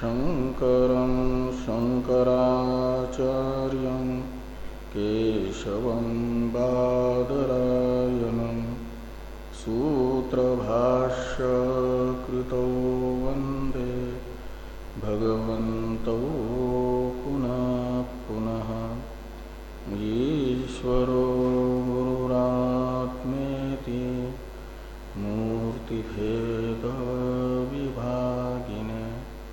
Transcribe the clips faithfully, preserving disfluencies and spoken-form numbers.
शंकरं शंकराचार्यं केशवं बादरायणं सूत्रभाष्यकृतौ वन्दे भगवन्तौ पुनः पुनः। ईश्वरो गुरुरात्मेति मूर्तिभेदविभागिने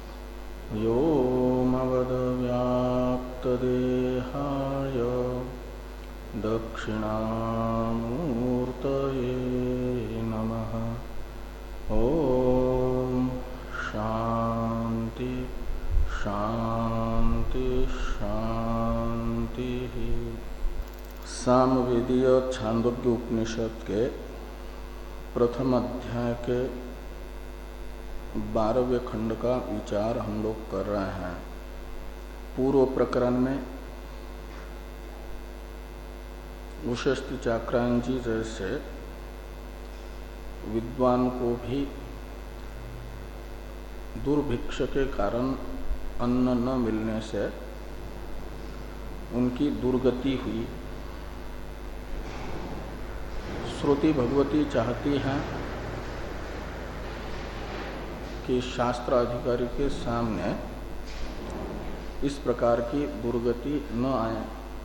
व्योमवद्व्याप्तदेहाय दक्षिणामूर्तये नमः। ॐ शान्ति शान्ति शान्ति। सामवेदीय छांदोग्य उपनिषद के प्रथम अध्याय के बारहवें खंड का विचार हम लोग कर रहे हैं। पूर्व प्रकरण में उशस्ति चाक्रायन जी जैसे विद्वान को भी दुर्भिक्ष के कारण अन्न न मिलने से उनकी दुर्गति हुई। श्रुति भगवती चाहती हैं कि शास्त्र अधिकारी के सामने इस प्रकार की दुर्गति न आए।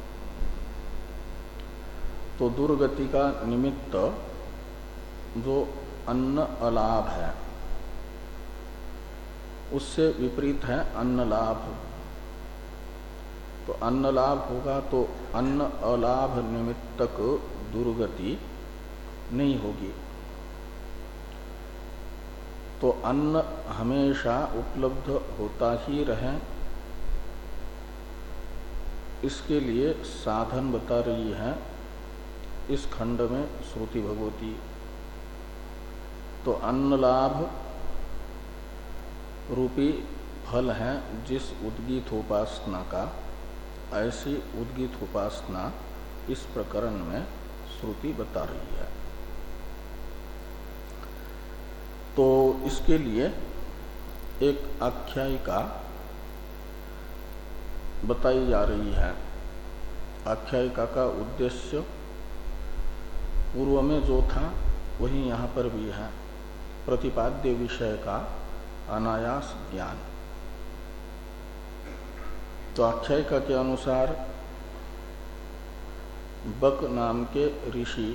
तो दुर्गति का निमित्त जो अन्न अलाभ है उससे विपरीत है अन्न लाभ। तो अन्न लाभ होगा तो अन्न अलाभ निमित्तक दुर्गति नहीं होगी। तो अन्न हमेशा उपलब्ध होता ही रहे, इसके लिए साधन बता रही है इस खंड में श्रुति भगवती। तो अन्न लाभ रूपी फल है जिस उद्गीत उपासना का, ऐसी उद्गीत उपासना इस प्रकरण में श्रुति बता रही है। तो इसके लिए एक आख्यायिका बताई जा रही है। आख्यायिका का उद्देश्य पूर्व में जो था वही यहाँ पर भी है, प्रतिपाद्य विषय का अनायास ज्ञान। तो आख्यायिका के अनुसार बक नाम के ऋषि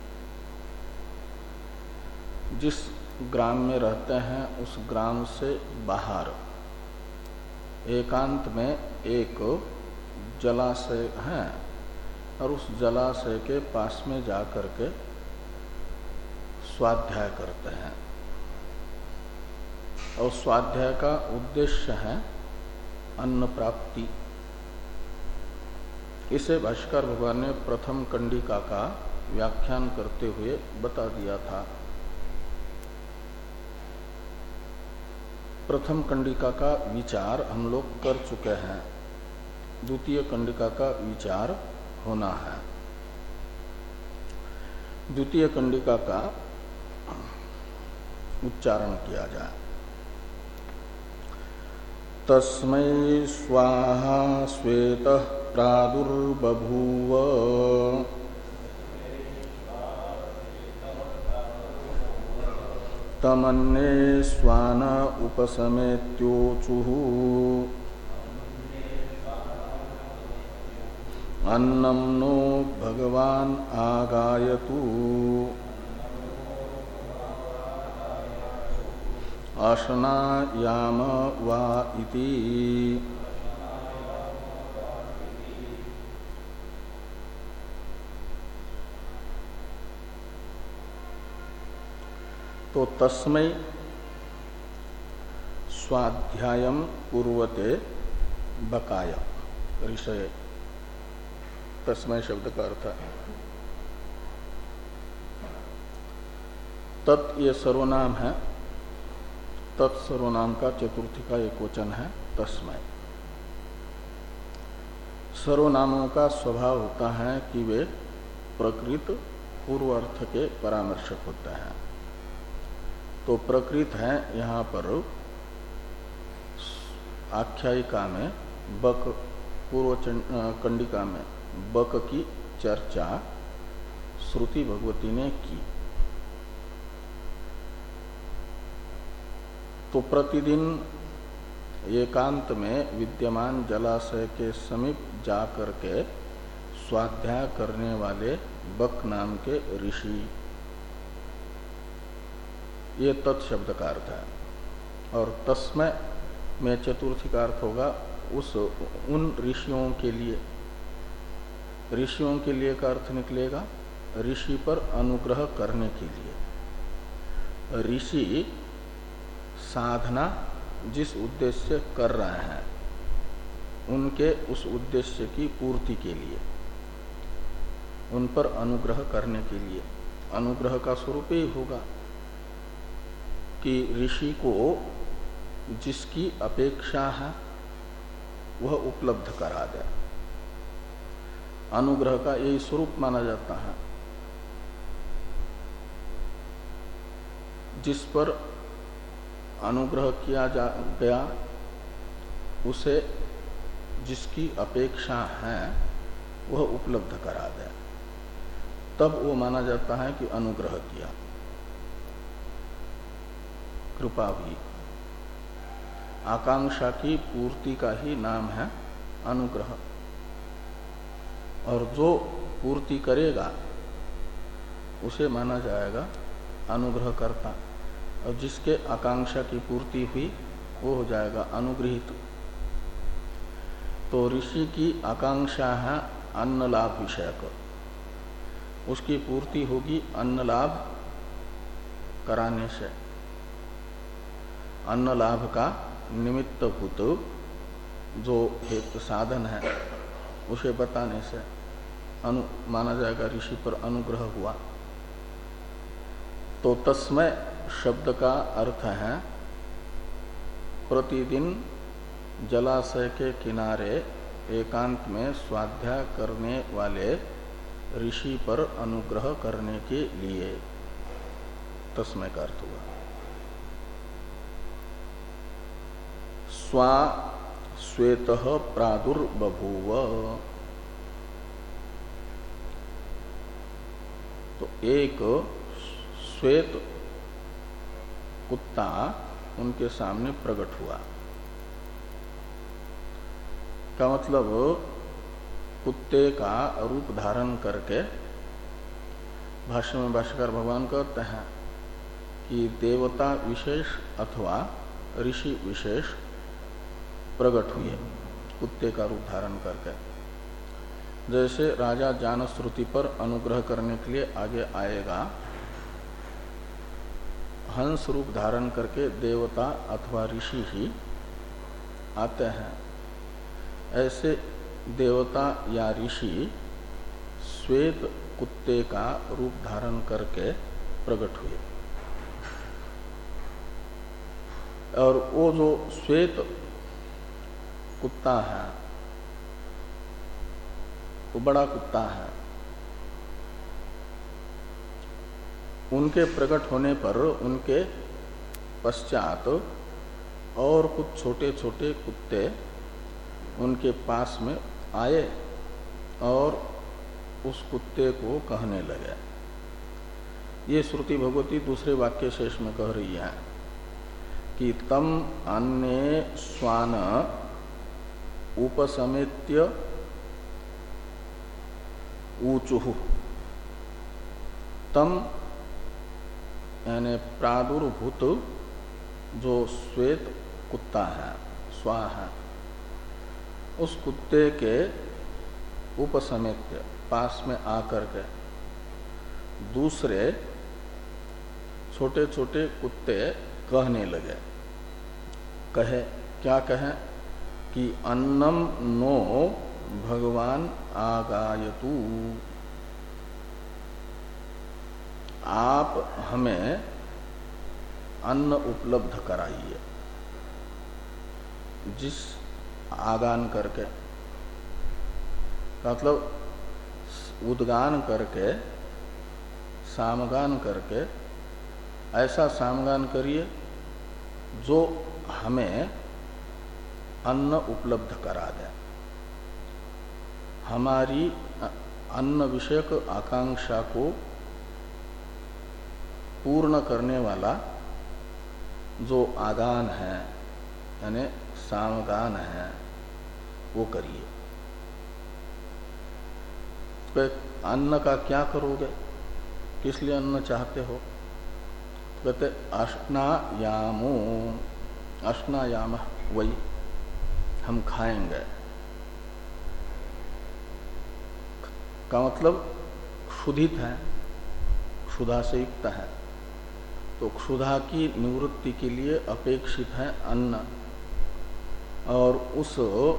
जिस ग्राम में रहते हैं उस ग्राम से बाहर एकांत में एक जलाशय है और उस जलाशय के पास में जाकर के स्वाध्याय करते हैं। और स्वाध्याय का उद्देश्य है अन्न प्राप्ति। इसे भाष्कर भगवान ने प्रथम कंडिका का व्याख्यान करते हुए बता दिया था। प्रथम कंडिका का विचार हम लोग कर चुके हैं, द्वितीय कंडिका का विचार होना है। द्वितीय कंडिका का उच्चारण किया जाए। तस्मै स्वाहा श्वेतः प्रादुर्बभूव तमन्ये स्वान उपसमेत्योचुः अन्नं नो भगवान् आगायतु अशनायाम वा इति। तो तस्मै स्वाध्यायम कुर्वते बकाय ऋषय, तस्मै शब्द का अर्थ है तत्, ये सर्वनाम है। तत्सर्वनाम का चतुर्थी का एक वचन है तस्मै। सर्वनामों का स्वभाव होता है कि वे प्रकृत पूर्व अर्थ के परामर्शक होते हैं। तो प्रकृत है यहाँ पर आख्यायिका में बक पूर्व कंडिका में बक की चर्चा श्रुति भगवती ने की। तो प्रतिदिन एकांत में विद्यमान जलाशय के समीप जाकर के स्वाध्याय करने वाले बक नाम के ऋषि, ये तत्शब्द का अर्थ है। और तस्मय में चतुर्थी का अर्थ होगा उस उन ऋषियों के लिए। ऋषियों के लिए का अर्थ निकलेगा ऋषि पर अनुग्रह करने के लिए। ऋषि साधना जिस उद्देश्य कर रहे हैं उनके उस उद्देश्य की पूर्ति के लिए, उन पर अनुग्रह करने के लिए। अनुग्रह का स्वरूप ही होगा कि ऋषि को जिसकी अपेक्षा है वह उपलब्ध करा दे। अनुग्रह का यही स्वरूप माना जाता है। जिस पर अनुग्रह किया जा गया उसे जिसकी अपेक्षा है वह उपलब्ध करा दे, तब वो माना जाता है कि अनुग्रह किया, कृपा हुई। आकांक्षा की पूर्ति का ही नाम है अनुग्रह। और जो पूर्ति करेगा उसे माना जाएगा अनुग्रह करता, और जिसके आकांक्षा की पूर्ति हुई वो हो जाएगा अनुग्रहित। तो ऋषि की आकांक्षा है अन्न लाभ विषयक, उसकी पूर्ति होगी अन्न लाभ कराने से। अन्न लाभ का निमित्तभूत जो एक साधन है उसे बताने से अनु माना जाएगा ऋषि पर अनुग्रह हुआ। तो तस्मय शब्द का अर्थ है प्रतिदिन जलाशय के किनारे एकांत में स्वाध्याय करने वाले ऋषि पर अनुग्रह करने के लिए तस्मय का अर्थ हुआ। स्वा श्वेतः प्रादुर्बभूव, तो एक श्वेत कुत्ता उनके सामने प्रकट हुआ। का मतलब कुत्ते का रूप धारण करके, भाष्य में भाष्यकार भगवान कहते हैं कि देवता विशेष अथवा ऋषि विशेष प्रकट हुए कुत्ते का रूप धारण करके। जैसे राजा जानश्रुति पर अनुग्रह करने के लिए आगे आएगा, हंस रूप धारण करके देवता अथवा ऋषि ही आते हैं। ऐसे देवता या ऋषि श्वेत कुत्ते का रूप धारण करके प्रकट हुए। और वो जो श्वेत कुत्ता है वो बड़ा कुत्ता है। उनके प्रकट होने पर उनके पश्चात और कुछ छोटे छोटे कुत्ते उनके पास में आए और उस कुत्ते को कहने लगे। ये श्रुति भगवती दूसरे वाक्य शेष में कह रही है कि तम अन्ये स्वान उपसमेत्य ऊचुः। तम यानी प्रादुर्भूत जो श्वेत कुत्ता है, स्वा है, उस कुत्ते के उपसमेत्य पास में आकर के दूसरे छोटे छोटे कुत्ते कहने लगे। कहे क्या कहे कि अन्नम नो भगवान आगायतु, आप हमें अन्न उपलब्ध कराइए। जिस आगान करके मतलब उद्गान करके सामगान करके ऐसा सामगान करिए जो हमें अन्न उपलब्ध करा दें। हमारी अन्न विषयक आकांक्षा को पूर्ण करने वाला जो आगान है यानी सामगान है वो करिए। तो अन्न का क्या करोगे, किस लिए अन्न चाहते हो? कहते अश्नायामो, अश्नायाम वही हम खाएंगे का मतलब क्षुधित है, क्षुधा से युक्त है। तो क्षुधा की निवृत्ति के लिए अपेक्षित है अन्न, और उस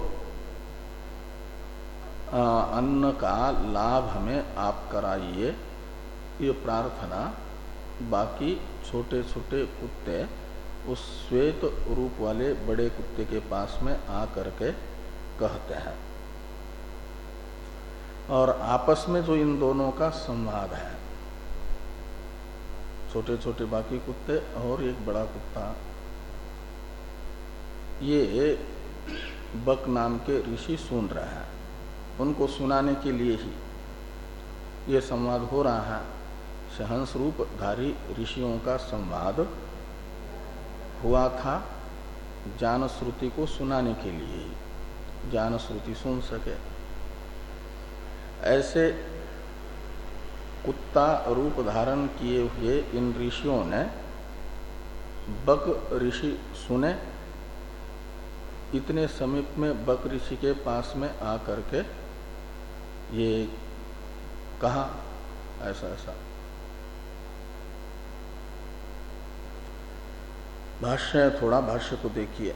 आ, अन्न का लाभ हमें आप कराइए, ये प्रार्थना बाकी छोटे छोटे कुत्ते उस श्वेत रूप वाले बड़े कुत्ते के पास में आ करके कहते हैं। और आपस में जो इन दोनों का संवाद है, छोटे छोटे बाकी कुत्ते और एक बड़ा कुत्ता, ये बक नाम के ऋषि सुन रहे हैं। उनको सुनाने के लिए ही ये संवाद हो रहा है। हंस रूप धारी ऋषियों का संवाद हुआ था ज्ञान श्रुति को सुनाने के लिए ही, ज्ञान श्रुति सुन सके। ऐसे कुत्ता रूप धारण किए हुए इन ऋषियों ने बक ऋषि सुने। इतने समीप में बक ऋषि के पास में आकर के ये कहा ऐसा ऐसा। भाष्य थोड़ा भाष्य को देखिए।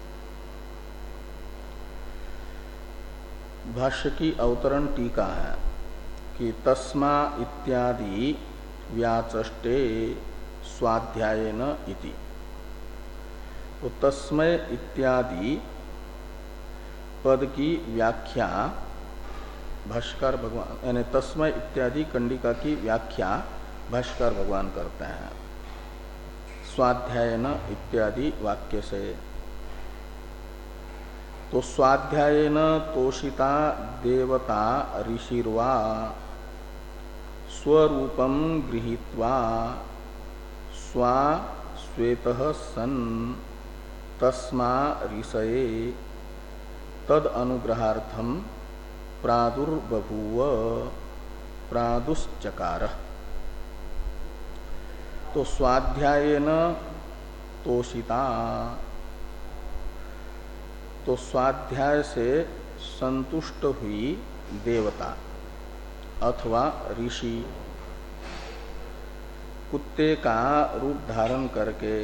भाष्य की अवतरण टीका है कि तस्मा इत्यादि व्याचष्टे स्वाध्यायेन इति। तो तस्मय इत्यादि पद की व्याख्या भाष्यकार भगवान यानी तस्मय इत्यादि कंडिका की व्याख्या भाष्यकार भगवान करते हैं स्वाध्यायेन इत्यादि वाक्य से। तो स्वाध्यायेन तोषिता देवता ऋषिर्वा स्वरूपम गृहीत्वा स्वा श्वेतः सन् तस्मा ऋषये तद अनुग्रहार्थम प्रादुर्बभूव प्रादुश्चकार। तो स्वाध्यायेन तोषिता, तो स्वाध्याय से संतुष्ट हुई देवता अथवा ऋषि कुत्ते का रूप धारण करके,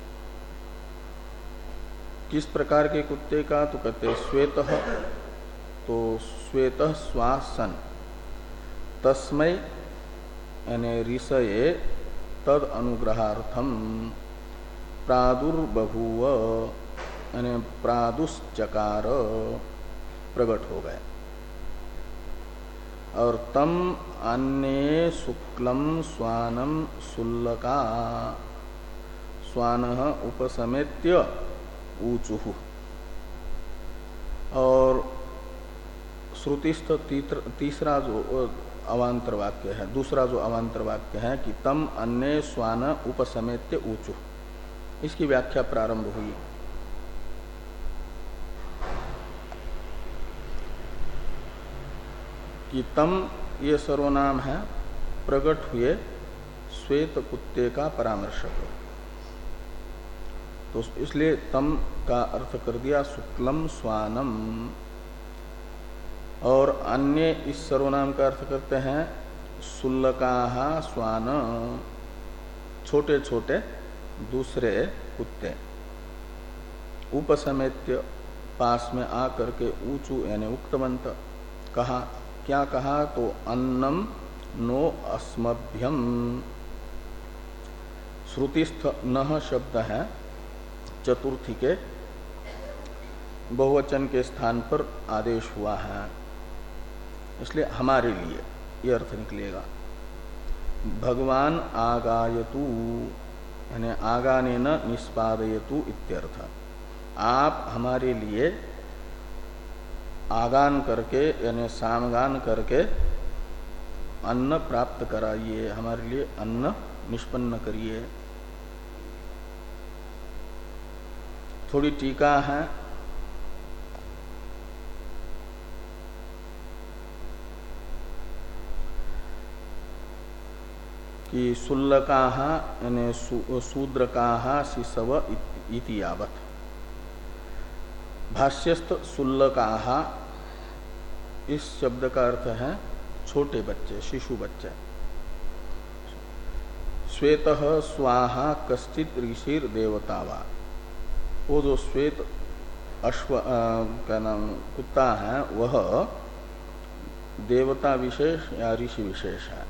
किस प्रकार के कुत्ते का? तो कहते श्वेत, तो श्वेत श्वासन तस्मै यानी ऋषये तद अनुग्रहार्थम प्रादुर्बभूव यानी प्रादुश्चकार प्रकट हो गए। और तम अन्ये शुक्लम स्वानम सुल्लका स्वानः उपसमेत्य ऊचुः। और श्रुतिस्थ तीसरा जो अवांतर वाक्य है, दूसरा जो अवांतर वाक्य है कि तम अन्य स्वान उपसमेत्य ऊचु, इसकी व्याख्या प्रारंभ हुई। कि तम ये सर्वनाम है प्रकट हुए श्वेत कुत्ते का परामर्शक, तो इसलिए तम का अर्थ कर दिया शुक्लम स्वानम। और अन्य इस सर्वनाम का अर्थ करते हैं सुल्लकाः स्वान, छोटे छोटे दूसरे कुत्ते। उपसमेत्य पास में आ करके ऊंचू यानी उक्तवंत कहा, क्या कहा? तो अन्नम नो अस्मभ्यम। श्रुतिस्थ नः शब्द है चतुर्थी के बहुवचन के स्थान पर आदेश हुआ है, इसलिए हमारे लिए यह अर्थ निकलेगा। भगवान आगायतु यानी आगानेन निष्पादयतु इत्यर्थ। आप हमारे लिए आगान करके यानी सामगान करके अन्न प्राप्त कराइए, हमारे लिए अन्न निष्पन्न करिए। थोड़ी टीका है। कि सुल्लकाः यानी शूद्रकाः शिशव इति यावत्। भाष्यस्थ सुल्लकाः इस शब्द का अर्थ है छोटे बच्चे, शिशु बच्चे। श्वेतः स्वाहा कश्चित ऋषिर देवतावा, वो जो श्वेत अश्व का नाम कुत्ता है वह देवता विशेष या ऋषि विशेष है।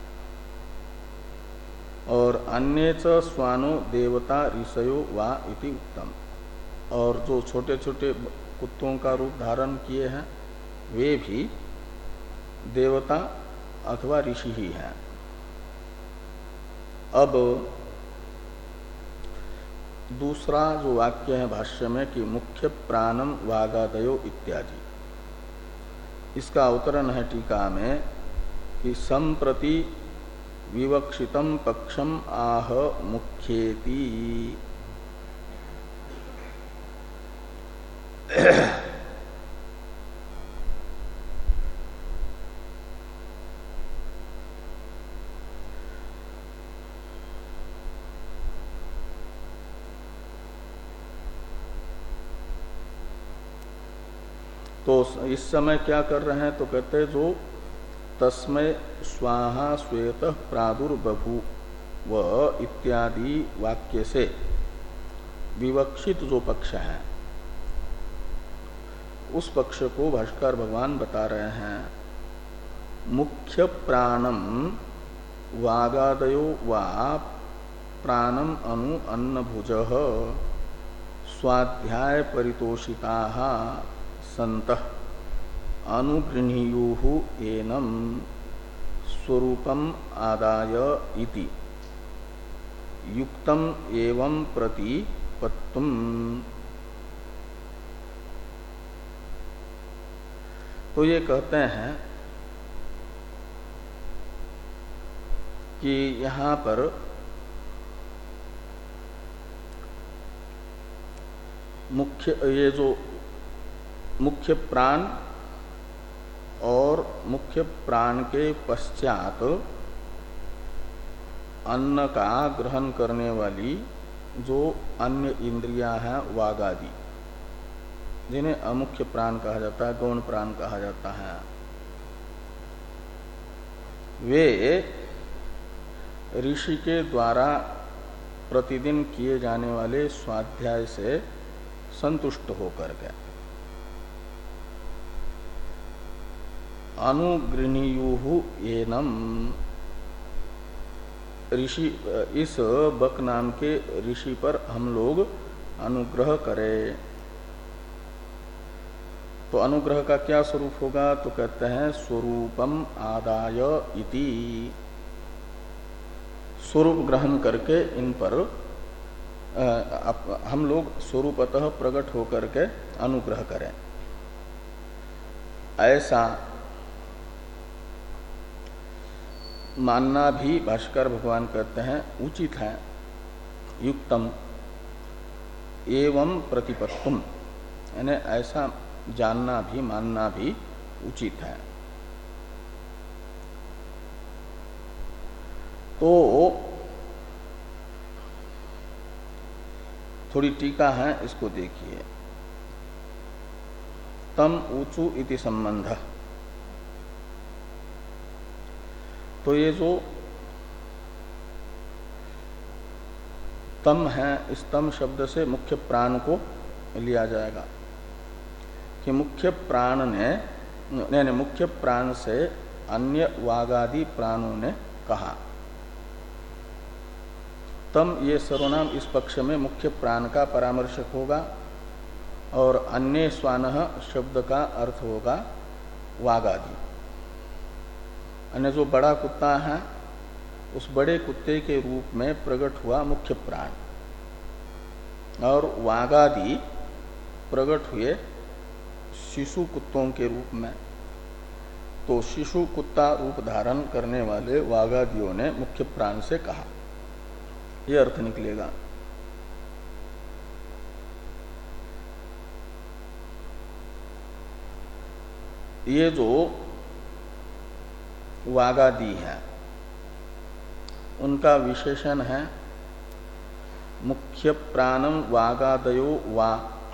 और अन्य च स्वानो देवता ऋषयो वा इति उत्तम। और जो छोटे छोटे कुत्तों का रूप धारण किए हैं वे भी देवता अथवा ऋषि ही हैं। अब दूसरा जो वाक्य है भाष्य में कि मुख्य प्राणम वागादयो इत्यादि, इसका अवतरण है टीका में कि संप्रति विवक्षितम पक्षम आह मुख्येति। तो इस समय क्या कर रहे हैं, तो कहते हैं जो तस्मै स्वाहा श्वेत प्रादुर्बभू व इत्यादि वाक्य से विवक्षित जो पक्ष है उस पक्ष को भाष्कर भगवान बता रहे हैं। मुख्य प्राणम वागादयो वा प्राणम अनु अन्नभुजः स्वाध्याय परितोषिताः सन्तः अनुगृह्णीयुः एनम स्वरूपम आदाय इति युक्तम एवं प्रतिपत्तुम। तो ये कहते हैं कि यहाँ पर मुख्य ये जो मुख्य प्राण और मुख्य प्राण के पश्चात अन्न का ग्रहण करने वाली जो अन्य इंद्रियां हैं वागादि, जिन्हें अमुख्य प्राण कहा जाता है, गौण प्राण कहा जाता है, वे ऋषि के द्वारा प्रतिदिन किए जाने वाले स्वाध्याय से संतुष्ट होकर के अनुगृह्णीयुः एनम, ऋषि इस बक नाम के ऋषि पर हम लोग अनुग्रह करें। तो अनुग्रह का क्या स्वरूप होगा, तो कहते हैं स्वरूपम आदाय इति, स्वरूप ग्रहण करके इन पर आ, हम लोग स्वरूपतः प्रकट होकर के अनुग्रह करें। ऐसा मानना भी भाष्कर भगवान कहते हैं उचित है। युक्तम एवं प्रतिपत्तुम, यानी ऐसा जानना भी मानना भी उचित है। तो थोड़ी टीका है, इसको देखिए। तम ऊचु इति संबंध, तो ये जो तम है, इस तम शब्द से मुख्य प्राण को लिया जाएगा कि मुख्य प्राण ने नहीं मुख्य प्राण से अन्य वागादि प्राणों ने कहा। तम ये सर्वनाम इस पक्ष में मुख्य प्राण का परामर्शक होगा और अन्य स्वानः शब्द का अर्थ होगा वागादि। अन्य जो बड़ा कुत्ता है उस बड़े कुत्ते के रूप में प्रकट हुआ मुख्य प्राण, और वागादि प्रकट हुए शिशु कुत्तों के रूप में। तो शिशु कुत्ता रूप धारण करने वाले वागादियों ने मुख्य प्राण से कहा, यह अर्थ निकलेगा। ये जो वागादि है उनका विशेषण है मुख्य प्राणम वागादयो वा।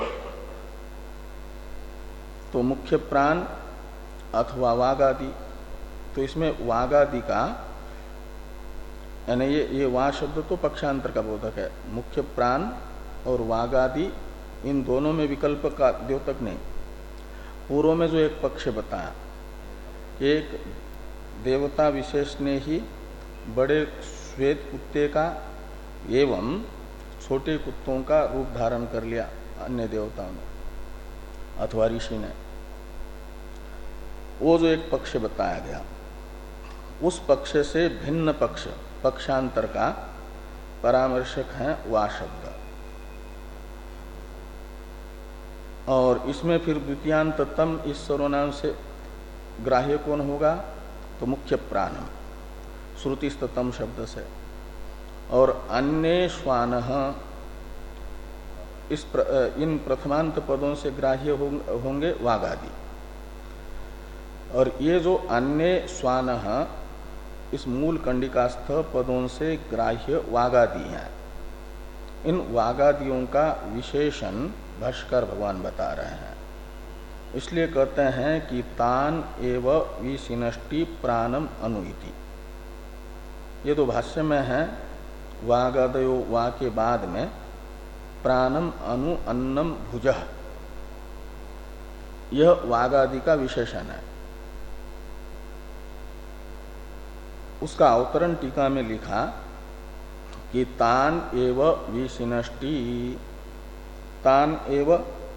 तो मुख्य प्राण अथवा वागादि, तो इसमें वागादि का यानी ये ये वा शब्द तो पक्षांतर का बोधक है। मुख्य प्राण और वागादि इन दोनों में विकल्प का द्योतक नहीं। पूर्व में जो एक पक्ष बताया, एक देवता विशेष ने ही बड़े श्वेत कुत्ते का एवं छोटे कुत्तों का रूप धारण कर लिया अन्य देवताओं ने अथवा ऋषि ने, वो जो एक पक्ष बताया गया, उस पक्ष से भिन्न पक्ष पक्षांतर का परामर्शक है वा शब्द। और इसमें फिर द्वितीयांत तम इस सर्वनाम से ग्राह्य कौन होगा? तो मुख्य प्राण श्रुतिस्ततम शब्द से। और अन्य श्वान इस प्र, इन प्रथमांत पदों से ग्राह्य होंगे वागादि। और ये जो अन्य श्वान इस मूल कंडिकास्थ पदों से ग्राह्य वागादि हैं, इन वागादियों का विशेषण भाष्कर भगवान बता रहे हैं। इसलिए कहते हैं कि तान एव विशिनष्टि प्राणम अनुइति। ये तो भाष्य में है, वागादयो वा के बाद में प्राणम अनु अन्नम भुजः, यह वागादि का विशेषण है। उसका अवतरण टीका में लिखा कि तान एव विशिनष्टि, तान एव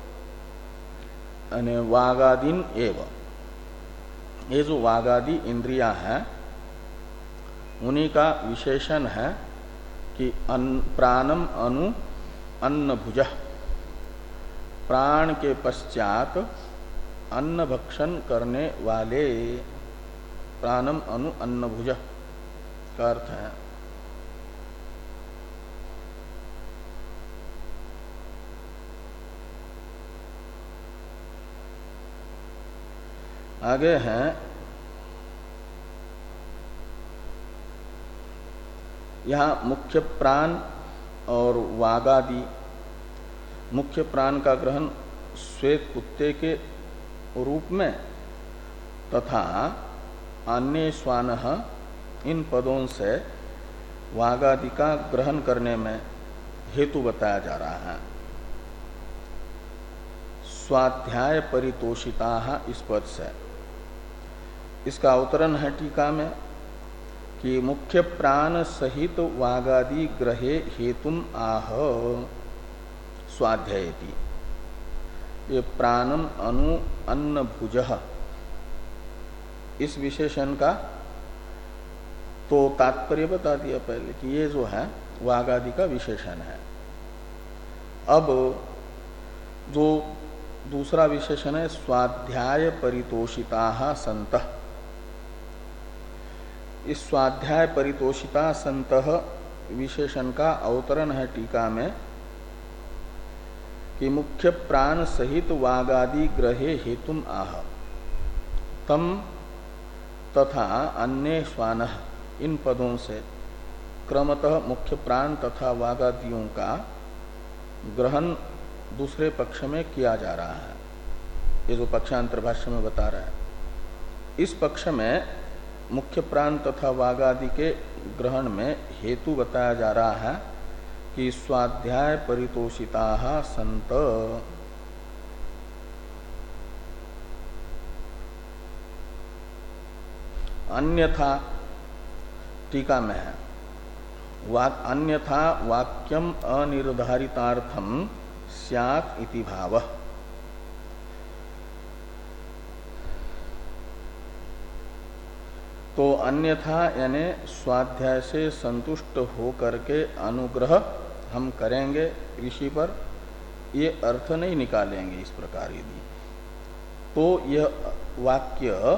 यानी वागादीन एव, ये जो वागादि इंद्रियां हैं उन्हीं का विशेषण है कि प्राणम अनु अन्न भुजः, प्राण के पश्चात अन्न भक्षण करने वाले, प्राणम अनु अन्न भुजः का अर्थ है। आगे हैं यहाँ मुख्य प्राण और वागादि। मुख्य प्राण का ग्रहण श्वेत कुत्ते के रूप में तथा अन्य श्वान इन पदों से वागादि का ग्रहण करने में हेतु बताया जा रहा है। स्वाध्याय परितोषिता इस पद से, इसका अवतरण है टीका में कि मुख्य प्राण सहित वागादि ग्रहे हेतुम आह स्वाध्यायति। ये प्राणम अनु अन्न भुजः, इस विशेषण का तो तात्पर्य बता दिया पहले कि ये जो है वागादि का विशेषण है। अब जो दूसरा विशेषण है स्वाध्याय परितोषिता संतः। इस स्वाध्याय परितोषिता संतः विशेषण का अवतरण है टीका में कि मुख्य प्राण सहित वागादि ग्रहे हेतुम आह तम तथा अन्य श्वान, इन पदों से क्रमतः मुख्य प्राण तथा वागादियों का ग्रहण दूसरे पक्ष में किया जा रहा है। ये जो पक्षांतर भाष्य में बता रहा है, इस पक्ष में मुख्य प्राण तथा वागादि के ग्रहण में हेतु बताया जा रहा है कि स्वाध्याय परितोषिता संत। अन्यथा टीका में है वाक, अन्यथा वाक्यम अनिर्धारितार्थम स्यात् इति भावः। तो अन्यथा यानी स्वाध्याय से संतुष्ट हो करके अनुग्रह हम करेंगे ऋषि पर, ये अर्थ नहीं निकालेंगे इस प्रकार यदि, तो यह वाक्य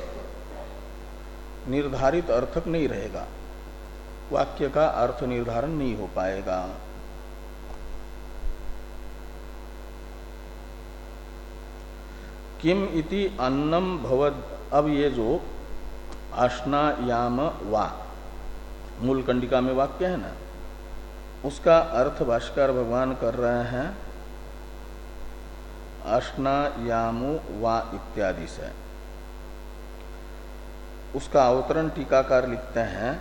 निर्धारित अर्थक नहीं रहेगा, वाक्य का अर्थ निर्धारण नहीं हो पाएगा। किम इति अन्नम भवद, अब ये जो अश्नायाम वा मूल कंडिका में वाक्य है ना, उसका अर्थ भाष्कर भगवान कर रहे हैं अश्नायामो वा इत्यादि से। उसका अवतरण टीकाकार लिखते हैं,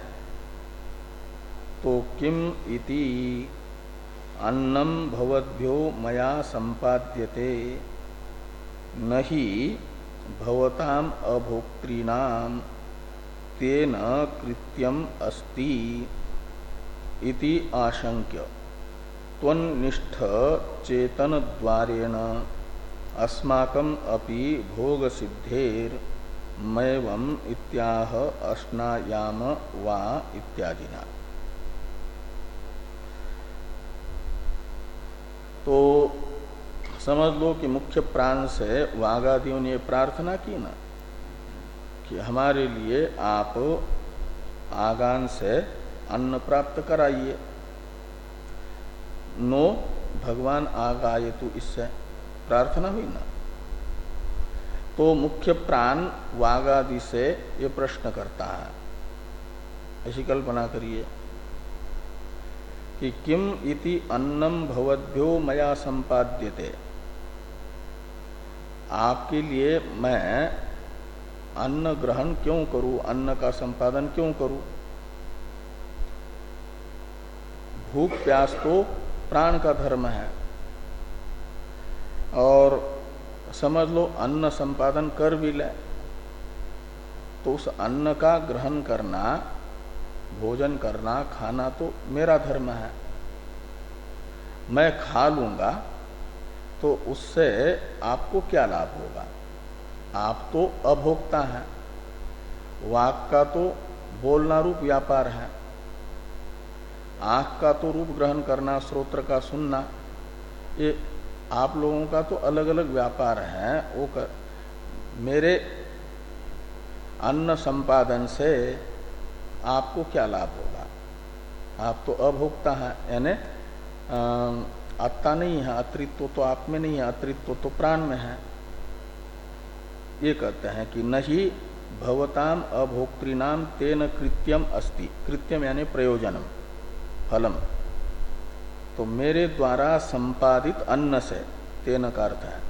तो किम इति अन्नम भवद्भ्यो मया संपाद्यते नहि भवताम अभोक्तॄणाम तेन कृत्यम अस्ति इति आशंक्य त्वन्निष्ठ चेतन द्वारेण अस्माकं अपि भोग सिद्धेर मैवम इत्याह अश्नायाम वा इत्यादिना। तो समझ लो कि मुख्य प्राण से वागादियों ने प्रार्थना की ना कि हमारे लिए आप आगान से अन्न प्राप्त कराइए। नो भगवान आगाये, तो इससे प्रार्थना हुई ना। तो मुख्य प्राण वागादि से ये प्रश्न करता है, ऐसी कल्पना करिए कि किम इति अन्नम भवद्भ्यो मया संपाद्यते, आपके लिए मैं अन्न ग्रहण क्यों करूं, अन्न का संपादन क्यों करूं। भूख प्यास तो प्राण का धर्म है, और समझ लो अन्न संपादन कर भी ले तो उस अन्न का ग्रहण करना, भोजन करना, खाना तो मेरा धर्म है। मैं खा लूंगा तो उससे आपको क्या लाभ होगा, आप तो अभोक्ता हैं। वाक का तो बोलना रूप व्यापार है, आँख का तो रूप ग्रहण करना, श्रोत्र का सुनना, ये आप लोगों का तो अलग अलग व्यापार है। वो कर, मेरे अन्न संपादन से आपको क्या लाभ होगा, आप तो अभोक्ता हैं, यानी आत्ता नहीं है, अतृत्व तो आप में नहीं है, अतृत्व तो प्राण में है। ये कहते हैं कि नहीं भवताम अभोक्तृणाम तेन कृत्यम अस्ति, कृत्यम यानी प्रयोजनम, फलम, तो मेरे द्वारा संपादित अन्न से, तेन का अर्थ है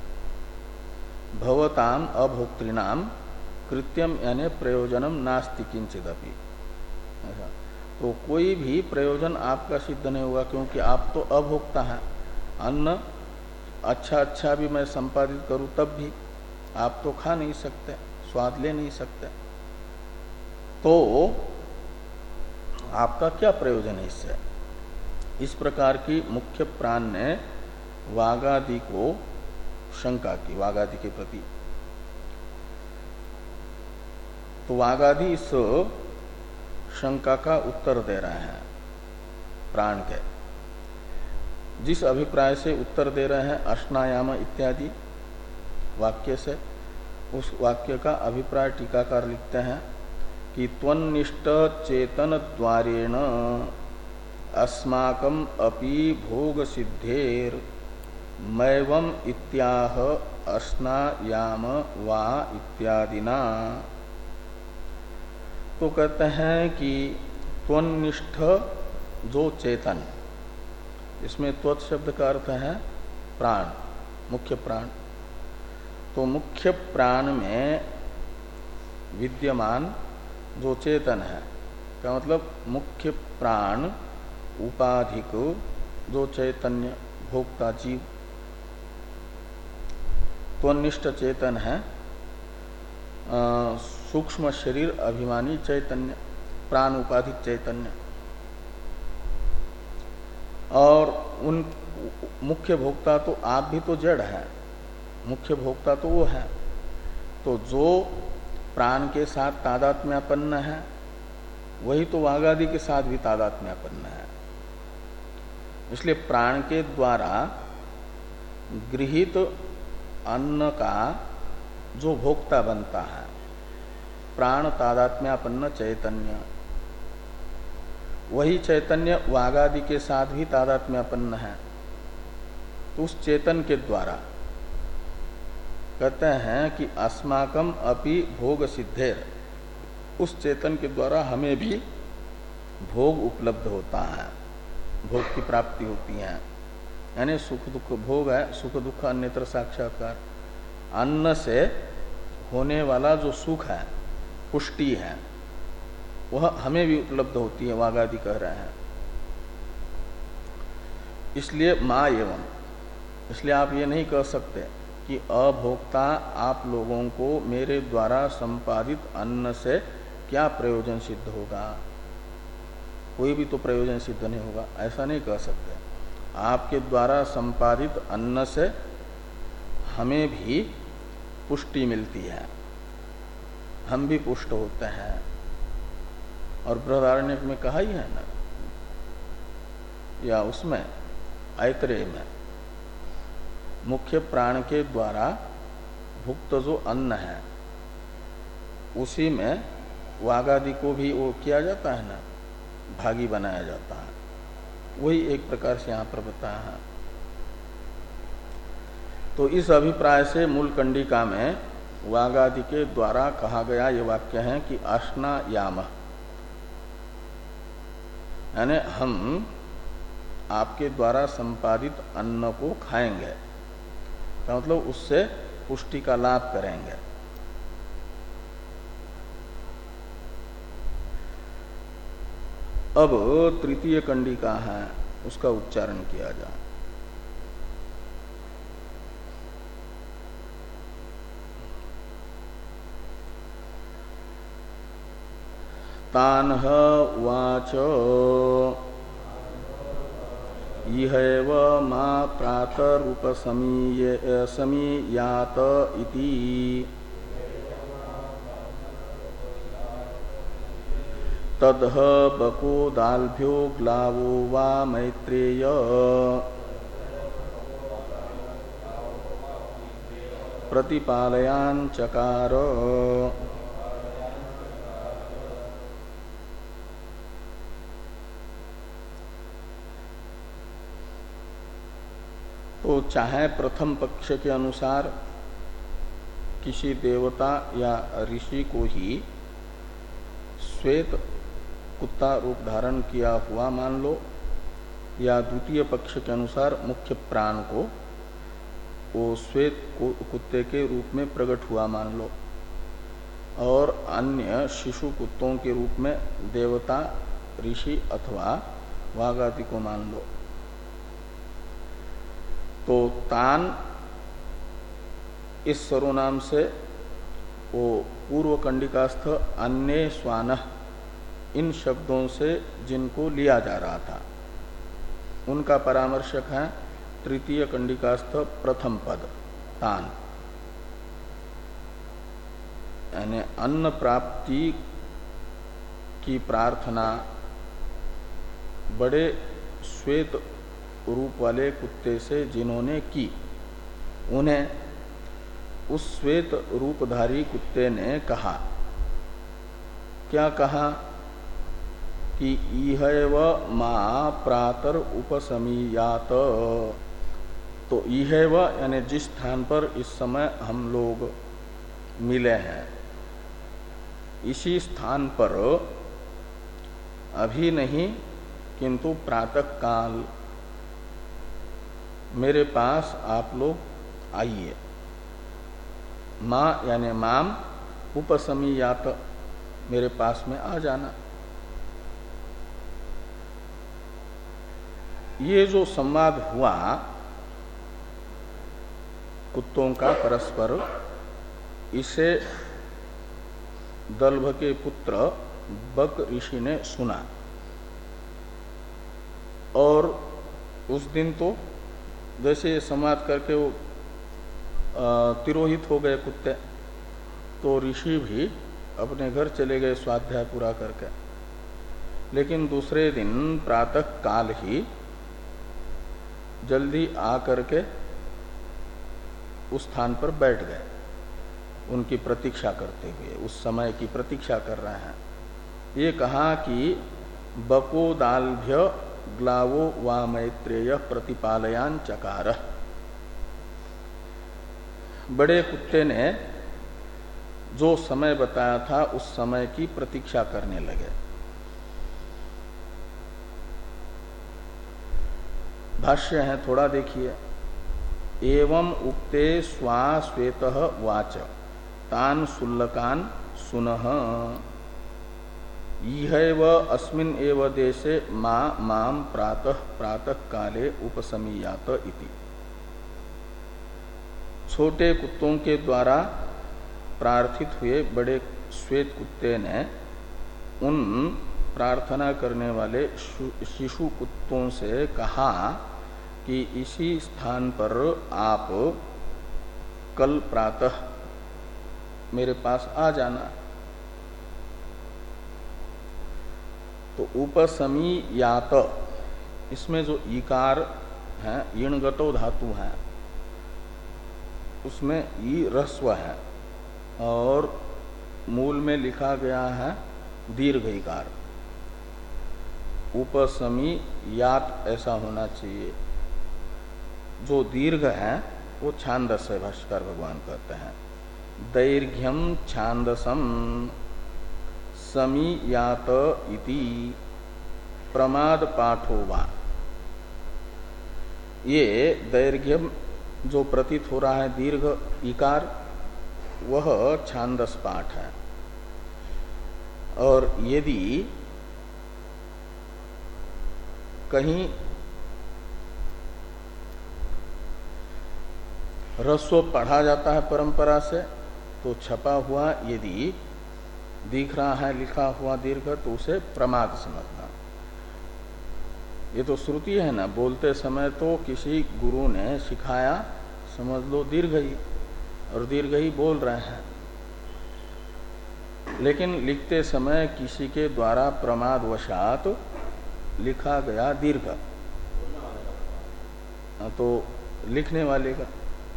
भवताम अभोक्तृणाम, कृत्यम यानी प्रयोजनम नास्ति किंचिदपि, तो कोई भी प्रयोजन आपका सिद्ध नहीं होगा, क्योंकि आप तो अभोक्ता हैं। अन्न अच्छा अच्छा भी मैं संपादित करूं तब भी आप तो खा नहीं सकते, स्वाद ले नहीं सकते, तो आपका क्या प्रयोजन है इससे। इस प्रकार की मुख्य प्राण ने वागादि को शंका की, वागादि के प्रति। तो वागादि इस शंका का उत्तर दे रहे हैं प्राण के। जिस अभिप्राय से उत्तर दे रहे हैं अश्नायाम इत्यादि वाक्य से, उस वाक्य का अभिप्राय टीकाकार लिखते हैं कि त्वन्निष्ठ चेतन द्वारेण अस्माकम अपि भोग सिद्धेर मैवम इत्याह अश्नायाम वा इत्यादिना। तो कहते हैं कि त्वन्निष्ठ जो चेतन, इसमें त्वत् शब्द का अर्थ है प्राण, मुख्य प्राण। तो मुख्य प्राण में विद्यमान जो चेतन है, का मतलब मुख्य प्राण उपाधिक जो चैतन्य भोक्ता जीव, त्वनिष्ठ चेतन है सूक्ष्म शरीर अभिमानी चैतन्य, प्राण उपाधिक चैतन्य। और उन मुख्य भोक्ता तो आप भी तो जड़ है, मुख्य भोक्ता तो वो है। तो जो प्राण के साथ तादात्म्यापन्न है वही तो वागादि के साथ भी तादात्म्यापन्न है। इसलिए प्राण के द्वारा गृहीत अन्न का जो भोक्ता बनता है, प्राण तादात्म्यापन्न चैतन्य, वही चैतन्य वागादि के साथ भी तादात्म्यापन्न है। तो उस चेतन के द्वारा कहते हैं कि अस्माकम अपि भोग सिद्धेर, उस चेतन के द्वारा हमें भी भोग उपलब्ध होता है, भोग की प्राप्ति होती है। यानी सुख दुख भोग है, सुख दुख अन्यत्र साक्षात्कार। अन्न से होने वाला जो सुख है, पुष्टि है, वह हमें भी उपलब्ध होती है, वागादि कह रहे हैं। इसलिए माँ एवं, इसलिए आप ये नहीं कह सकते कि अभोक्ता आप लोगों को मेरे द्वारा संपादित अन्न से क्या प्रयोजन सिद्ध होगा, कोई भी तो प्रयोजन सिद्ध नहीं होगा, ऐसा नहीं कह सकते। आपके द्वारा संपादित अन्न से हमें भी पुष्टि मिलती है, हम भी पुष्ट होते हैं। और बृहदारण्यक में कहा ही है ना, या उसमें ऐतरेय में, मुख्य प्राण के द्वारा भुक्त जो अन्न है उसी में वागादि को भी वो किया जाता है ना, भागी बनाया जाता है। वही एक प्रकार से यहाँ पर बताया है। तो इस अभिप्राय से मूल कंडिका में वागादि के द्वारा कहा गया ये वाक्य है कि आश्ना याम, यानी हम आपके द्वारा संपादित अन्न को खाएंगे, तो मतलब उससे पुष्टि का लाभ करेंगे। अब तृतीय कंडिका है, उसका उच्चारण किया जाए। तान्ह वाच इहैव मा प्रातरुपसमीयात इति तदह बको दाल्भ्यो ग्लावो वा मैत्रेय प्रतिपालयान चकार। तो चाहे प्रथम पक्ष के अनुसार किसी देवता या ऋषि को ही श्वेत कुत्ता रूप धारण किया हुआ मान लो, या द्वितीय पक्ष के अनुसार मुख्य प्राण को वो श्वेत कुत्ते के रूप में प्रकट हुआ मान लो, और अन्य शिशु कुत्तों के रूप में देवता, ऋषि अथवा वागादि को मान लो। तो तान इस सर्वनाम से वो पूर्व कंडिकास्थ अन्य स्वान, इन शब्दों से जिनको लिया जा रहा था उनका परामर्शक है तृतीय कंडिकास्थ प्रथम पद तान। यानी अन्न प्राप्ति की प्रार्थना बड़े श्वेत रूप वाले कुत्ते से जिन्होंने की, उन्हें उस श्वेत रूपधारी कुत्ते ने कहा, क्या कहा कि इहैव मा प्रातर उपसमीयात। तो इहैव यानी जिस स्थान पर इस समय हम लोग मिले हैं, इसी स्थान पर अभी नहीं किंतु प्रातः काल मेरे पास आप लोग आइए। माँ यानी माम उपसमीयात, मेरे पास में आ जाना। ये जो संवाद हुआ कुत्तों का परस्पर, इसे दल्भ के पुत्र बक ऋषि ने सुना, और उस दिन तो जैसे संवाद करके वो तिरोहित हो गए कुत्ते, तो ऋषि भी अपने घर चले गए स्वाध्याय पूरा करके। लेकिन दूसरे दिन प्रातः काल ही जल्दी आ करके उस स्थान पर बैठ गए, उनकी प्रतीक्षा करते हुए, उस समय की प्रतीक्षा कर रहे हैं। ये कहा कि बकोदालभ्य ग्लावो वा मैत्रेय प्रतिपालयान चकार। बड़े कुत्ते ने जो समय बताया था उस समय की प्रतीक्षा करने लगे। भाष्य है, थोड़ा देखिए। एवं उक्ते स्वाश्वेतः वाच तान सुल्लकान सुनः इहैव अस्मिन् एव देशे मा माम प्रातः प्रातः काले उपसमीयात इति। छोटे कुत्तों के द्वारा प्रार्थित हुए बड़े श्वेत कुत्ते ने उन प्रार्थना करने वाले शिशु कुत्तों से कहा कि इसी स्थान पर आप कल प्रातः मेरे पास आ जाना। तो उपसमीयात, इसमें जो ईकार है, इणगतो धातु है, उसमें ई रस्व है और मूल में लिखा गया है दीर्घ ईकार। उपसमीयात ऐसा होना चाहिए। जो दीर्घ है वो छांदस है, भाष्यकार भगवान कहते हैं। दैर्घ्यम छांदसम समीयात इति प्रमाद पाठो वा। ये दैर्घ्यम जो प्रतीत हो रहा है दीर्घ इकार, वह छांदस पाठ है। और यदि कहीं रस्व पढ़ा जाता है परंपरा से, तो छपा हुआ यदि दिख रहा है लिखा हुआ दीर्घ, तो उसे प्रमाद समझना। ये तो श्रुति है ना, बोलते समय तो किसी गुरु ने सिखाया, समझ लो दीर्घ ही, और दीर्घ ही बोल रहे हैं। लेकिन लिखते समय किसी के द्वारा प्रमादवशात लिखा गया दीर्घ, तो लिखने वाले का।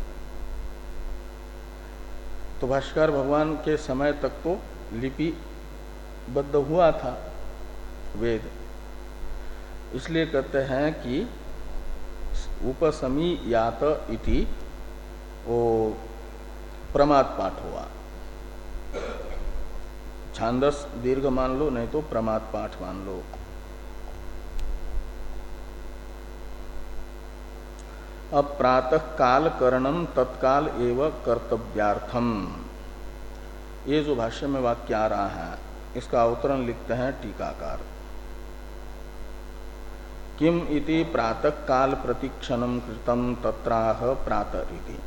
तो भाष्यकार भगवान के समय तक तो लिपिबद्ध हुआ था वेद, इसलिए कहते हैं कि उपसमीयात इति वो प्रमाद पाठ हुआ। छांदस दीर्घ मान लो, नहीं तो प्रमाद पाठ मान लो। अब प्रातः काल करणम तत्काल एव कर्तव्यार्थम, ये जो भाष्य में वाक्य आ रहा है, इसका अवतरण लिखते हैं टीकाकार। किम इति प्रातः काल प्रतीक्षणम कृतम तत्राह प्रातः इति।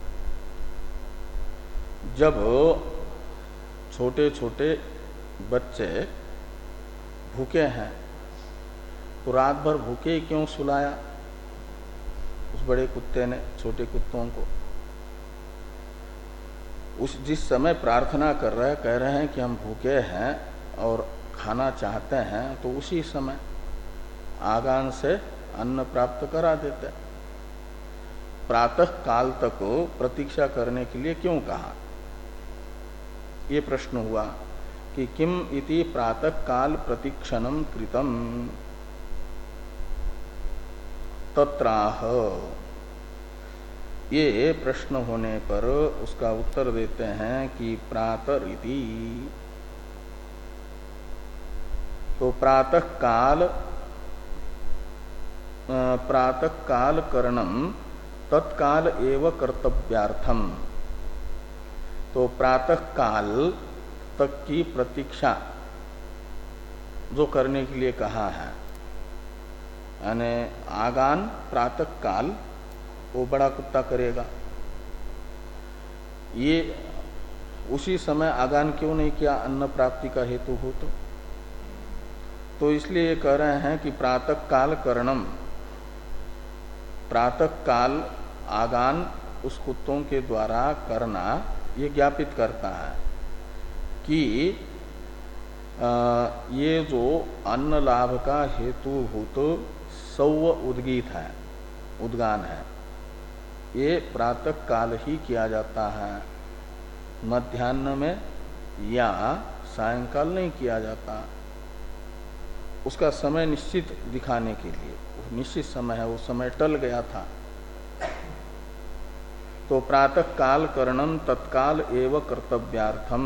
जब छोटे छोटे बच्चे भूखे हैं तो रात भर भूखे ही क्यों सुलाया उस बड़े कुत्ते ने छोटे कुत्तों को? उस जिस समय प्रार्थना कर रहे कह रहे हैं कि हम भूखे हैं और खाना चाहते हैं, तो उसी समय आगान से अन्न प्राप्त करा देते। प्रातः काल तक प्रतीक्षा करने के लिए क्यों कहा? ये प्रश्न हुआ कि किम इति प्रातः काल प्रतीक्षणम कृतम तत्राह। ये प्रश्न होने पर उसका उत्तर देते हैं कि प्रातः इति, तो प्रातः काल प्रातः काल करणम तत्काल एव कर्तव्यार्थम। तो प्रातः काल तक की प्रतीक्षा जो करने के लिए कहा है, यानी आगान प्रातः काल वो बड़ा कुत्ता करेगा। ये उसी समय आगान क्यों नहीं किया? अन्न प्राप्ति का हेतु हो तो तो इसलिए कह रहे हैं कि प्रातः काल करणम, प्रातः काल आगान उस कुत्तों के द्वारा करना ये ज्ञापित करता है कि आ, ये जो अन्न लाभ का हेतु भूत सौव उद्गीत है, उद्गान है, ये प्रातः काल ही किया जाता है, मध्याह्न में या सायंकाल नहीं किया जाता। उसका समय निश्चित दिखाने के लिए, निश्चित समय है, वो समय टल गया था। तो प्रातः काल करणम तत्काल एव कर्तव्यार्थम,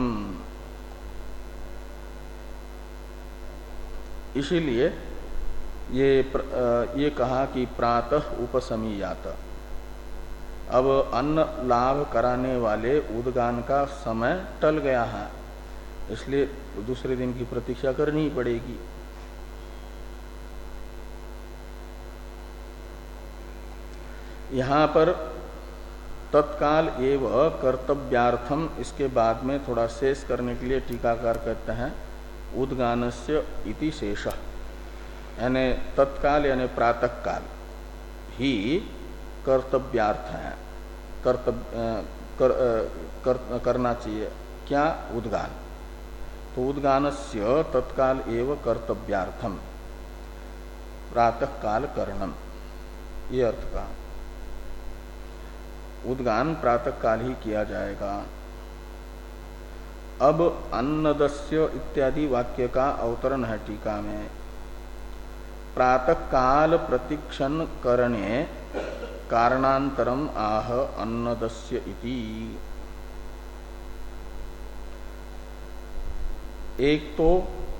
इसीलिए ये ये कहा कि प्रातः उपसमीयात। अब अन्न लाभ कराने वाले उद्गान का समय टल गया है, इसलिए दूसरे दिन की प्रतीक्षा करनी पड़ेगी। यहाँ पर तत्काल एव कर्तव्यार्थम, इसके बाद में थोड़ा शेष करने के लिए टीकाकार कहते हैं उद्गानस्य इति शेषः, यानी तत्काल यानी प्रातः काल ही कर्तव्यार्थ है, कर्तव्य कर, कर, करना चाहिए क्या, उद्गान। तो उद्गानस्य तत्काल एव कर्तव्यार्थम प्रातः काल करणम, ये अर्थ का उद्गान प्रातः काल ही किया जाएगा। अब अन्नदस्य इत्यादि वाक्य का अवतरण है टीका में। प्रातः काल प्रतीक्षण करणे कारणांतरम आह अन्नदस्य इति। एक तो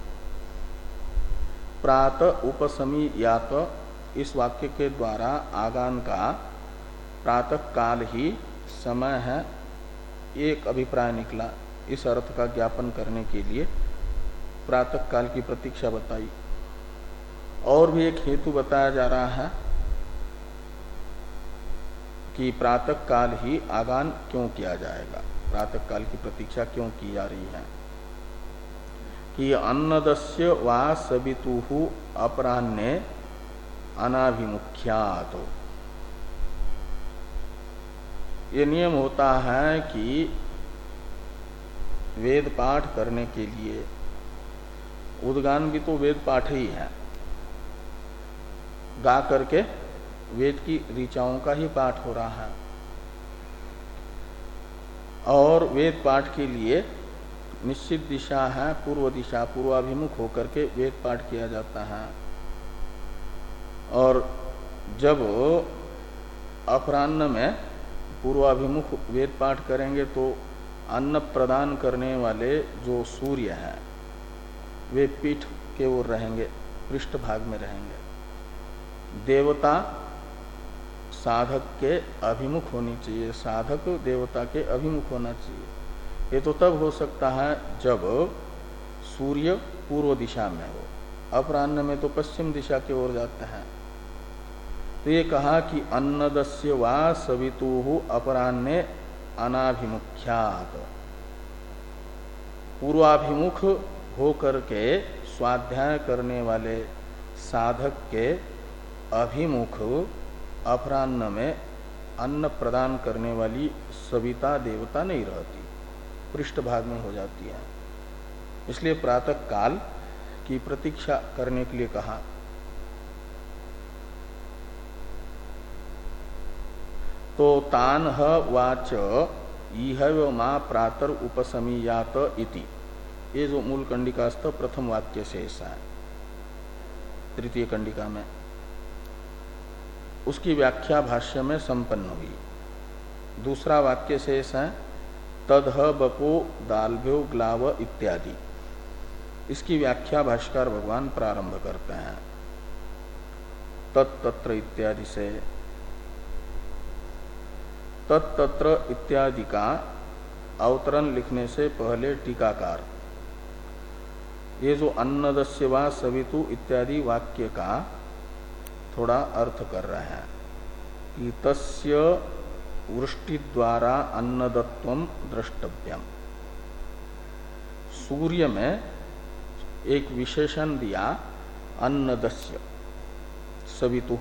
प्रातः उपसमीयात, इस वाक्य के द्वारा आगान का प्रातः काल ही समय है, एक अभिप्राय निकला। इस अर्थ का ज्ञापन करने के लिए प्रातः काल की प्रतीक्षा बताई। और भी एक हेतु बताया जा रहा है कि प्रातः काल ही आगान क्यों किया जाएगा, प्रातः काल की प्रतीक्षा क्यों की जा रही है, कि अन्नदस्य वा सवितुः अपराह्ने अनाभिमुख्यात्। ये नियम होता है कि वेद पाठ करने के लिए, उद्गान भी तो वेद पाठ ही है, गा करके वेद की ऋचाओं का ही पाठ हो रहा है। और वेद पाठ के लिए निश्चित दिशा है पूर्व दिशा, पूर्वाभिमुख होकर के वेद पाठ किया जाता है। और जब अपराह्न में पूर्वाभिमुख वेद पाठ करेंगे तो अन्न प्रदान करने वाले जो सूर्य हैं वे पीठ के ओर रहेंगे, पृष्ठ भाग में रहेंगे। देवता साधक के अभिमुख होनी चाहिए, साधक देवता के अभिमुख होना चाहिए। ये तो तब हो सकता है जब सूर्य पूर्व दिशा में हो, अपराह्न में तो पश्चिम दिशा की ओर जाता है। तो ये कहा कि अन्नदस्य वा सवितुः अपराह्ने अनाभिमुख्यात्, पूर्वाभिमुख होकर के स्वाध्याय करने वाले साधक के अभिमुख अपराह्न में अन्न प्रदान करने वाली सविता देवता नहीं रहती, पृष्ठ भाग में हो जाती है। इसलिए प्रातः काल की प्रतीक्षा करने के लिए कहा। तो तान वाच इहव मा प्रातर उपसमीयात इति, ये जो मूल कंडिकास्थ प्रथम वाक्य शेष है तृतीय कंडिका में, उसकी व्याख्या भाष्य में संपन्न हुई। दूसरा वाक्य शेष है तदह बपो दाल्भ्यो ग्लाव इत्यादि, इसकी व्याख्या भाष्यकार भगवान प्रारंभ करते हैं तत्तत्र इत्यादि से। तत्तत्र इत्यादि का अवतरण लिखने से पहले टीकाकार ये जो अन्नदस्य वा सवितु इत्यादि वाक्य का थोड़ा अर्थ कर रहे हैं कि तस्य वृष्टि द्वारा अन्नदत्वम द्रष्टव्यम। सूर्य में एक विशेषण दिया अन्नदस्य, सवितु,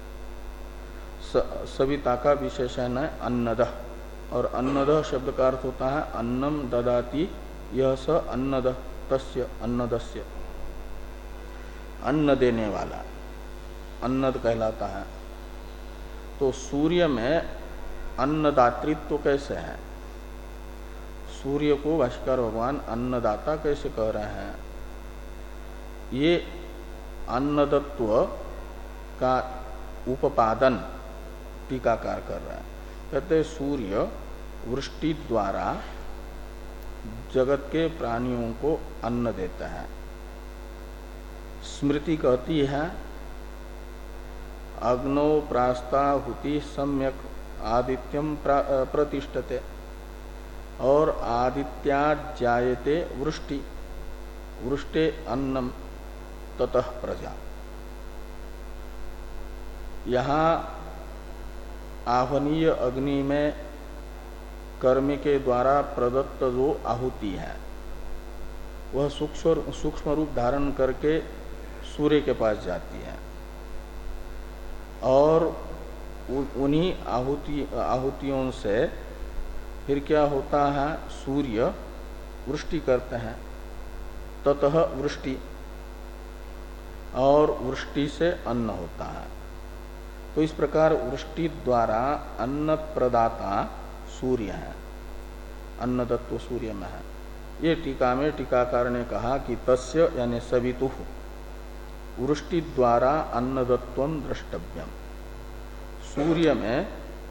सविता का विशेषण है अन्नदः, और अन्नदः शब्द का अर्थ होता है अन्नम ददाति यह स अन्नदः तस्य अन्नदस्य, अन्न देने वाला अन्नद कहलाता है। तो सूर्य में अन्नदातृत्व कैसे है? सूर्य को भाष्कर भगवान अन्नदाता कैसे कह रहे हैं? ये अन्नदत्व का उपादान टीकाकार कर रहा है। कहते सूर्य वृष्टि द्वारा जगत के प्राणियों को अन्न देता है। स्मृति कहती है अग्नो प्रास्ताहुति सम्यक आदित्यम प्रतिष्ठते, और आदित्या जायते वृष्टि वृष्टे अन्नम ततः प्रजा। यहाँ आहवनीय अग्नि में कर्म के द्वारा प्रदत्त जो आहुति है वह सूक्ष्म सूक्ष्म रूप धारण करके सूर्य के पास जाती है, और उन्हीं आहुति आहुतियों से फिर क्या होता है? सूर्य वृष्टि करते हैं, ततः वृष्टि, और वृष्टि से अन्न होता है। तो इस प्रकार वृष्टि द्वारा अन्न प्रदाता सूर्य है, अन्नदत्व सूर्य में है। ये टीका में टीकाकार ने कहा कि तस्य यानी सवितुः वृष्टि द्वारा अन्नदत्वम द्रष्टव्यम। सूर्य में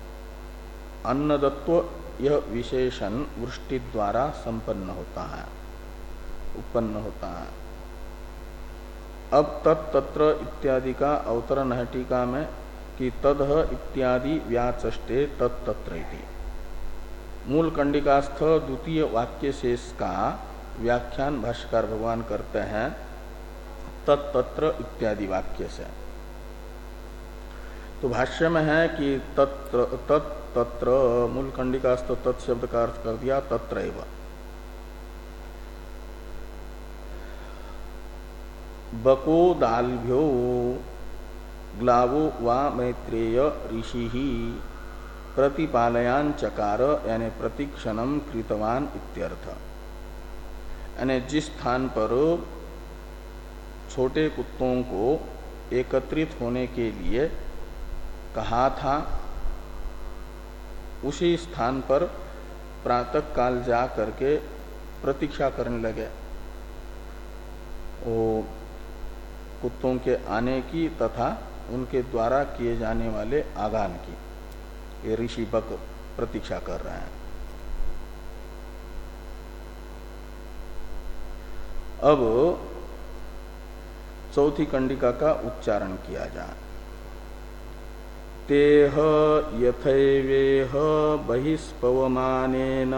अन्नदत्व यह विशेषण वृष्टि द्वारा संपन्न होता है, उत्पन्न होता है। अब तत्तत्र इत्यादि का अवतरण है टीका में कि तदह इत्यादि व्याचष्टे तत्तत्र इति। मूल कंडिकास्थ द्वितीय वाक्य शेष का व्याख्यान भाष्यकार भगवान करते हैं तत्तत्र इत्यादि वाक्य से। तो भाष्य में है कि तत्र तत्तत्र, मूल कंडिकास्थ तत् शब्द का अर्थ कर दिया तत्रैव। बको दाल्भ्यो ग्लावो वा मैत्रेय ऋषि प्रतिपालयान चकार यानी प्रतिक्षणम कृतवान इत्यर्थ। यानी जिस स्थान पर छोटे कुत्तों को एकत्रित होने के लिए कहा था उसी स्थान पर प्रातः काल जा करके प्रतीक्षा करने लगे वो कुत्तों के आने की तथा उनके द्वारा किए जाने वाले आगान की। ये ऋषि बक प्रतीक्षा कर रहे हैं। अब चौथी कंडिका का उच्चारण किया जाए। तेह यथैवेह बहिष्पवमानेन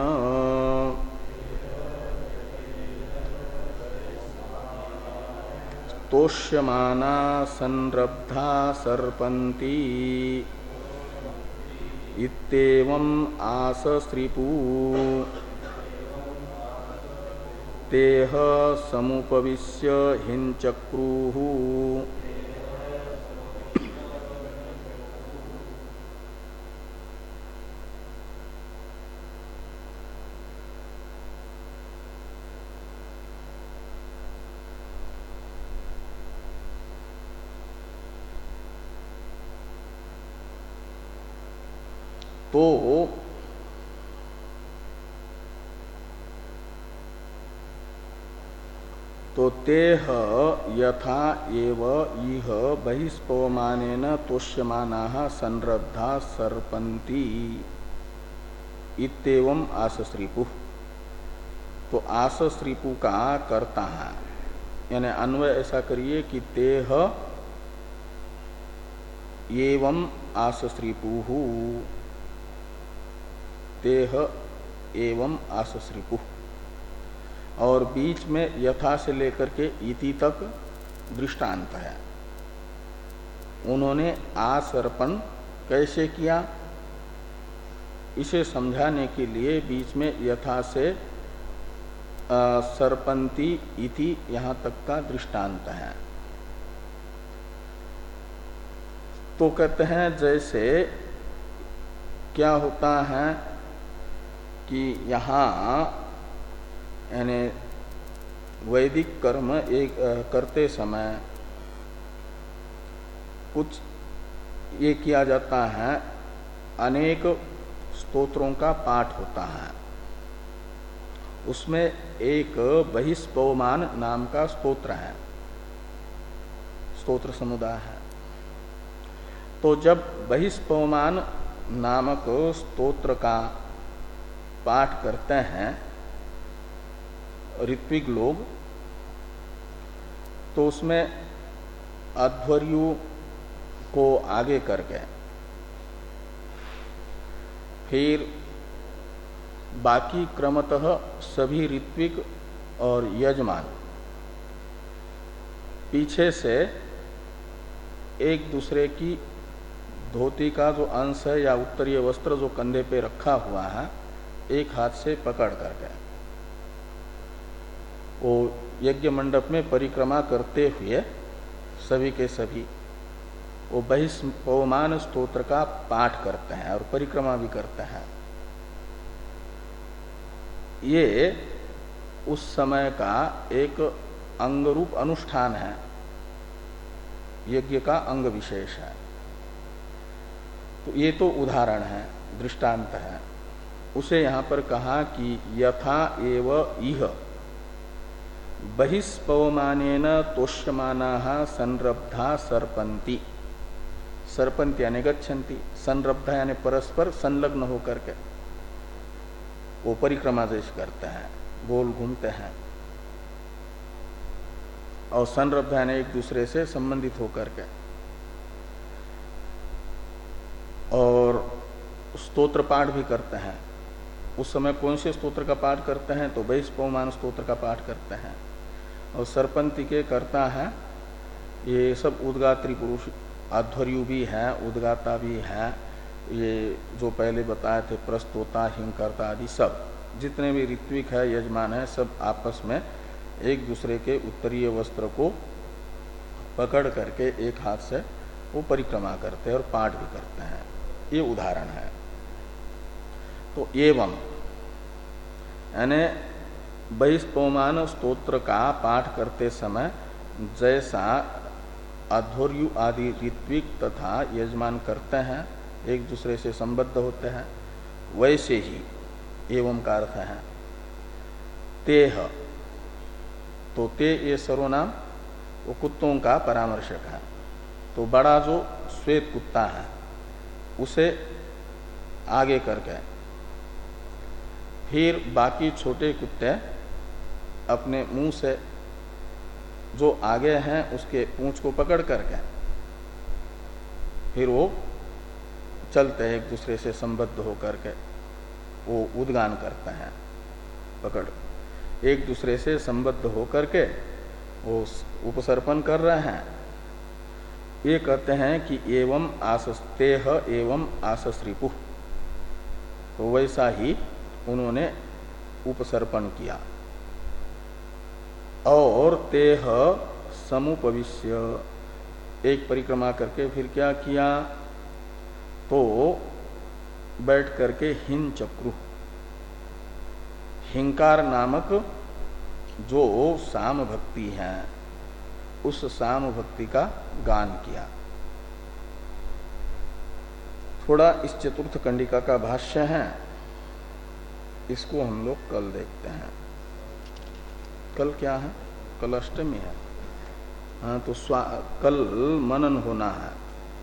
तोष्यमाना संरब्धा सर्पन्ति इत्येवं आसस्त्रिपु तेह समुपविश्य हिंचक्रुः तो तो तेह यथा एव इह बहिष्पवमानेन तोष्यमानाः संरब्धा सर्पन्ति इत्येवं आसस्त्रिपुः। तो आसस्त्रिपु का कर्ता है, यानी अन्वय ऐसा करिए कि तेह एवं आसस्त्रिपुः, तेह एवं आसस्त्रिपुः, और बीच में यथा से लेकर के इति तक दृष्टांत है। उन्होंने आसर्पण कैसे किया इसे समझाने के लिए बीच में यथा से सर्पंती इति यहाँ तक का दृष्टांत है। तो कहते हैं जैसे क्या होता है कि यहाँ यानी वैदिक कर्म एक करते समय कुछ ये किया जाता है, अनेक स्तोत्रों का पाठ होता है। उसमें एक बहिष्पवमान नाम का स्तोत्र है, स्तोत्र समुदाय है। तो जब बहिष्पवमान नामक स्तोत्र का पाठ करते हैं ऋत्विक लोग, तो उसमें अध्वर्यु को आगे करके फिर बाकी क्रमतः सभी ऋत्विक और यजमान पीछे से एक दूसरे की धोती का जो अंश है या उत्तरीय वस्त्र जो कंधे पे रखा हुआ है, एक हाथ से पकड़ करके वो यज्ञ मंडप में परिक्रमा करते हुए सभी के सभी वो बहिष्पवमान स्तोत्र का पाठ करते हैं और परिक्रमा भी करते हैं। ये उस समय का एक अंगरूप अनुष्ठान है, यज्ञ का अंग विशेष है। तो ये तो उदाहरण है, दृष्टांत है। उसे यहां पर कहा कि यथा एव इह बहिष्पवमानेन तोष्यमानाः संरब्धा सर्पन्ति। सर्पन्ति यानी गच्छन्ति, संरब्धा यानी परस्पर संलग्न होकर के वो परिक्रमा जैसे करते हैं, गोल घूमते हैं। और संरब्धा यानी एक दूसरे से संबंधित होकर के। और स्तोत्र पाठ भी करते हैं। उस समय कौन से स्तोत्र का पाठ करते हैं? तो बहिष्पवमान स्तोत्र का पाठ करते हैं। और सरपंती के करता है ये सब उद्गात्री पुरुष, अध्वर्यु भी है, उद्गाता भी है, ये जो पहले बताए थे प्रस्तोता, हिंकर्ता आदि सब जितने भी ऋत्विक है, यजमान है, सब आपस में एक दूसरे के उत्तरीय वस्त्र को पकड़ करके एक हाथ से वो परिक्रमा करते हैं और पाठ भी करते हैं। ये उदाहरण है। तो एवं यानी बहिष्पवमान स्तोत्र का पाठ करते समय जैसा अध्वर्यु आदि ऋत्विक तथा यजमान करते हैं, एक दूसरे से संबद्ध होते हैं, वैसे ही एवं का अर्थ है तेह। तो ते ये सर्वनाम वो कुत्तों का परामर्शक है। तो बड़ा जो श्वेत कुत्ता है उसे आगे करके फिर बाकी छोटे कुत्ते अपने मुंह से जो आगे हैं उसके पूंछ को पकड़ करके फिर वो चलते हैं, एक दूसरे से संबद्ध होकर के वो उद्गान करते हैं, पकड़ एक दूसरे से संबद्ध होकर के वो उपसर्पण कर रहे हैं। ये कहते हैं कि एवं आसस्तेह एवं आसस्रिपु। तो वैसा ही उन्होंने उपसर्पण किया। और तेह समुपविश्य, एक परिक्रमा करके फिर क्या किया? तो बैठ करके हिन चक्रु, हिंकार नामक जो साम भक्ति है उस साम भक्ति का गान किया। थोड़ा इस चतुर्थ कंडिका का भाष्य है, इसको हम लोग कल देखते हैं। कल क्या है? कल अष्टमी है। हाँ, तो स्वा कल मनन होना है।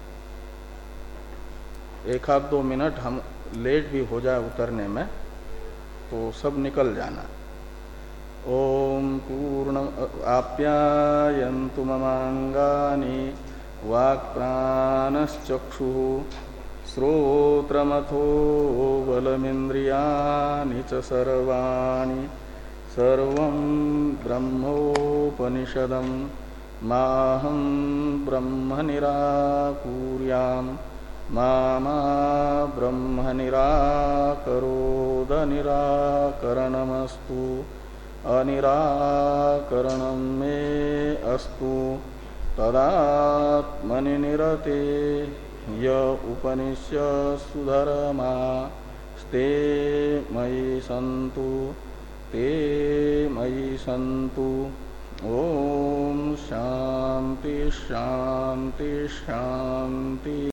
एक आध दो मिनट हम लेट भी हो जाए उतरने में तो सब निकल जाना। ओम पूर्ण आप्यायन्तु ममांगानि वाक्प्राणश्चक्षुः श्रोत्रमथो बलमिन्द्रियाणि च सर्वाणि सर्वं ब्रह्मोपनिषदं माहं ब्रह्म निराकुर्याम् मा मा ब्रह्म निराकरोद निराकरणमस्तु अनिराकरणं मे अस्तु तदात्मनि निरते य उपनिष्यसु धर्मा स्ते मयि सन्तु ते मयि सन्तु। ओम शांति शांति शांति।